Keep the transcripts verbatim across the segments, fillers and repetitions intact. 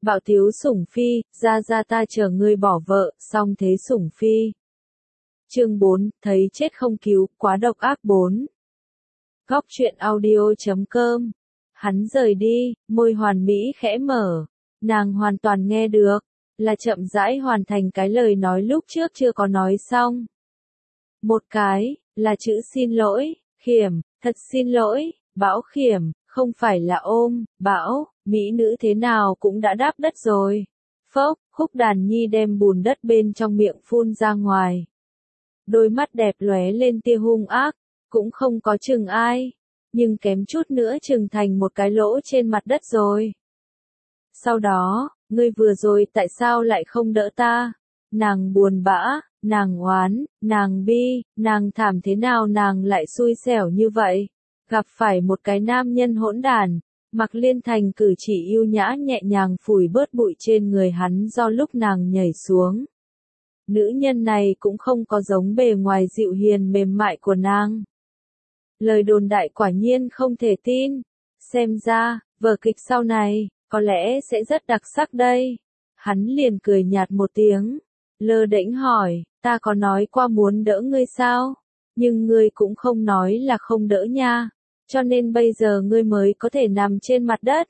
Bảo thiếu sủng phi, ra ra ta chờ ngươi bỏ vợ, xong thế sủng phi. Chương bốn, thấy chết không cứu, quá độc ác bốn. Góc truyện audio chấm com. Hắn rời đi, môi hoàn mỹ khẽ mở. Nàng hoàn toàn nghe được, là chậm rãi hoàn thành cái lời nói lúc trước chưa có nói xong. Một cái, là chữ xin lỗi, Khiểm, thật xin lỗi, Bão Khiểm, không phải là ôm, Bão, mỹ nữ thế nào cũng đã đáp đất rồi. Phốc, Khúc Đàn Nhi đem bùn đất bên trong miệng phun ra ngoài. Đôi mắt đẹp lóe lên tia hung ác, cũng không có chừng ai, nhưng kém chút nữa chừng thành một cái lỗ trên mặt đất rồi. Sau đó, ngươi vừa rồi tại sao lại không đỡ ta? Nàng buồn bã, nàng oán, nàng bi, nàng thảm thế nào nàng lại xui xẻo như vậy? Gặp phải một cái nam nhân hỗn đản. Mạc Liên Thành cử chỉ yêu nhã nhẹ nhàng phủi bớt bụi trên người hắn do lúc nàng nhảy xuống. Nữ nhân này cũng không có giống bề ngoài dịu hiền mềm mại của nàng. Lời đồn đại quả nhiên không thể tin. Xem ra, vở kịch sau này, có lẽ sẽ rất đặc sắc đây. Hắn liền cười nhạt một tiếng. Lơ đễnh hỏi, ta có nói qua muốn đỡ ngươi sao? Nhưng ngươi cũng không nói là không đỡ nha. Cho nên bây giờ ngươi mới có thể nằm trên mặt đất.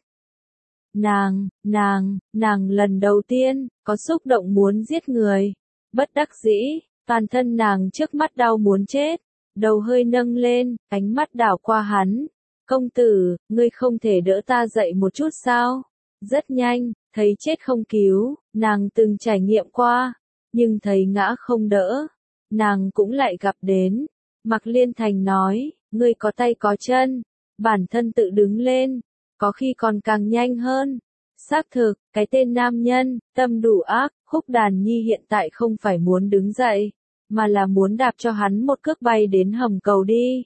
Nàng, nàng, nàng lần đầu tiên, có xúc động muốn giết người. Bất đắc dĩ, toàn thân nàng trước mắt đau muốn chết. Đầu hơi nâng lên, ánh mắt đảo qua hắn. Công tử, ngươi không thể đỡ ta dậy một chút sao? Rất nhanh, thấy chết không cứu, nàng từng trải nghiệm qua. Nhưng thấy ngã không đỡ, nàng cũng lại gặp đến. Mạc Liên Thành nói, ngươi có tay có chân, bản thân tự đứng lên, có khi còn càng nhanh hơn. Xác thực, cái tên nam nhân, tâm đủ ác, Khúc Đàn Nhi hiện tại không phải muốn đứng dậy, mà là muốn đạp cho hắn một cước bay đến hầm cầu đi.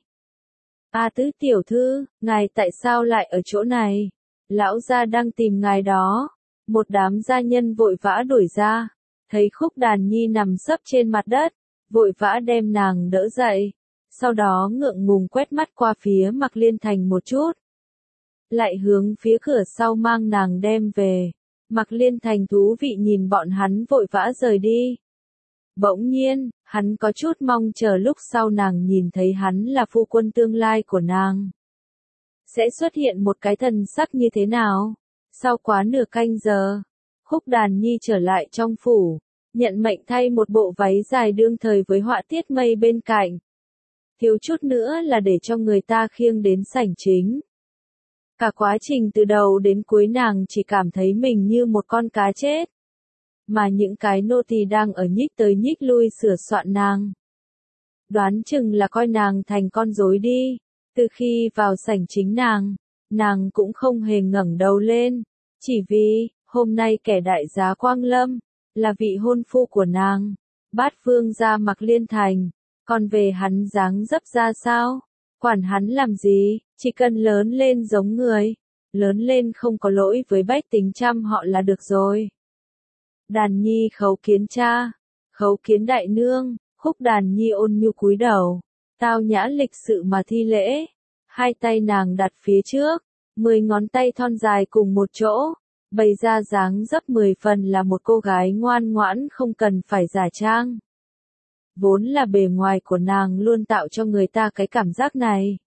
A Tứ tiểu thư, ngài tại sao lại ở chỗ này? Lão gia đang tìm ngài đó. Một đám gia nhân vội vã đuổi ra, thấy Khúc Đàn Nhi nằm sấp trên mặt đất, vội vã đem nàng đỡ dậy. Sau đó ngượng ngùng quét mắt qua phía Mạc Liên Thành một chút. Lại hướng phía cửa sau mang nàng đem về. Mạc Liên Thành thú vị nhìn bọn hắn vội vã rời đi. Bỗng nhiên, hắn có chút mong chờ lúc sau nàng nhìn thấy hắn là phu quân tương lai của nàng. Sẽ xuất hiện một cái thần sắc như thế nào? Sau quá nửa canh giờ, Khúc Đàn Nhi trở lại trong phủ, nhận mệnh thay một bộ váy dài đương thời với họa tiết mây bên cạnh. Thiếu chút nữa là để cho người ta khiêng đến sảnh chính. Cả quá trình từ đầu đến cuối nàng chỉ cảm thấy mình như một con cá chết. Mà những cái nô tỳ đang ở nhích tới nhích lui sửa soạn nàng. Đoán chừng là coi nàng thành con rối đi. Từ khi vào sảnh chính nàng, nàng cũng không hề ngẩng đầu lên. Chỉ vì, hôm nay kẻ đại giá Quang Lâm, là vị hôn phu của nàng. Bát vương gia Mạc Liên Thành. Còn về hắn dáng dấp ra sao? Quản hắn làm gì? Chỉ cần lớn lên giống người. Lớn lên không có lỗi với bách tính trăm họ là được rồi. Đàn Nhi khấu kiến cha. Khấu kiến đại nương. Khúc Đàn Nhi ôn nhu cúi đầu. Tao nhã lịch sự mà thi lễ. Hai tay nàng đặt phía trước. Mười ngón tay thon dài cùng một chỗ. Bày ra dáng dấp mười phần là một cô gái ngoan ngoãn không cần phải giả trang. Vốn là bề ngoài của nàng luôn tạo cho người ta cái cảm giác này.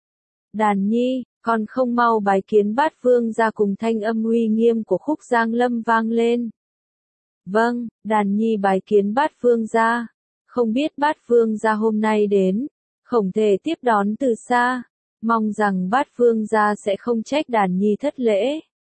Đàn Nhi, còn không mau bái kiến bát vương gia cùng thanh âm uy nghiêm của Khúc Giang Lâm vang lên. Vâng, Đàn Nhi bái kiến bát vương gia. Không biết bát vương gia hôm nay đến, không thể tiếp đón từ xa. Mong rằng bát vương gia sẽ không trách Đàn Nhi thất lễ.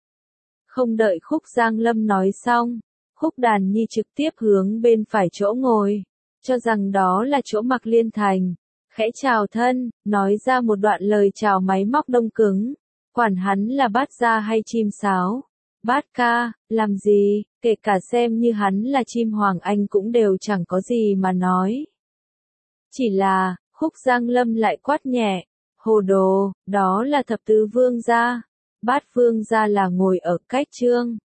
Không đợi Khúc Giang Lâm nói xong, Khúc Đàn Nhi trực tiếp hướng bên phải chỗ ngồi. Cho rằng đó là chỗ Mạc Liên Thành, khẽ chào thân, nói ra một đoạn lời chào máy móc đông cứng, quản hắn là bát gia hay chim sáo. Bát ca, làm gì, kể cả xem như hắn là chim hoàng anh cũng đều chẳng có gì mà nói. Chỉ là, Khúc Giang Lâm lại quát nhẹ, hồ đồ, đó là thập tứ vương gia, bát vương gia là ngồi ở cách trương.